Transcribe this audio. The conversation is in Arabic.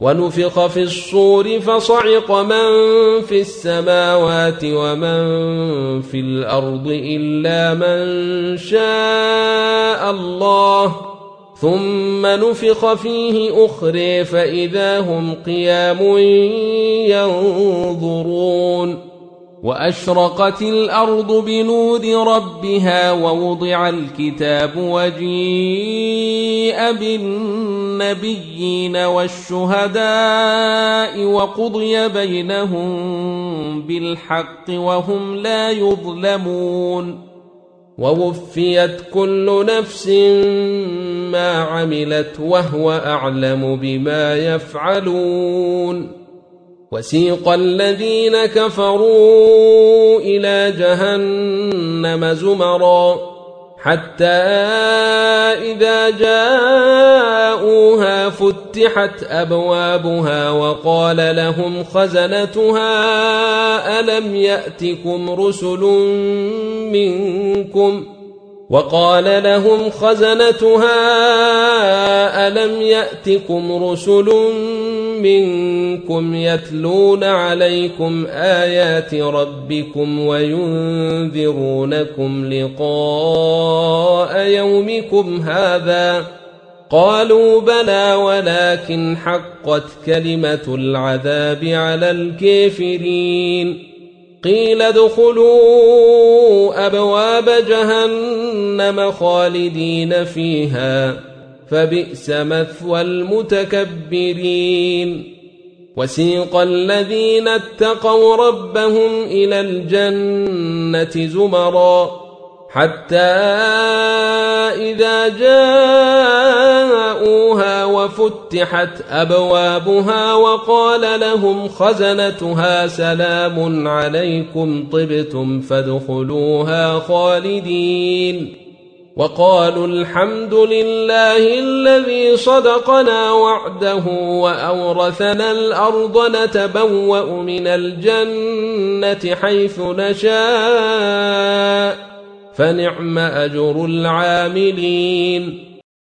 ونفخ في الصور فصعق من في السماوات ومن في الأرض إلا من شاء الله ثم نفخ فيه أخرى فإذا هم قيام ينظرون وأشرقت الأرض بنور ربها ووضع الكتاب وجيء بالنبيين والشهداء وقضي بينهم بالحق وهم لا يظلمون ووفيت كل نفس ما عملت وهو أعلم بما يفعلون وسيق الذين كفروا إلى جهنم زمرا حتى إذا جاءوها فتحت أبوابها وقال لهم خزنتها ألم يأتكم رسل منكم يتلون عليكم آيات ربكم وينذرونكم لقاء يومكم هذا قالوا بلى ولكن حقت كلمة العذاب على الكافرين قيل ادخلوا أبواب جهنم خالدين فيها فبئس مثوى المتكبرين وسيق الذين اتقوا ربهم إلى الجنة زمرا حتى إذا جاءوها وفتحت أبوابها وقال لهم خزنتها سلام عليكم طبتم فادخلوها خالدين وقالوا الحمد لله الذي صدقنا وعده وأورثنا الأرض نتبوأ من الجنة حيث نشاء فنعم أجر العاملين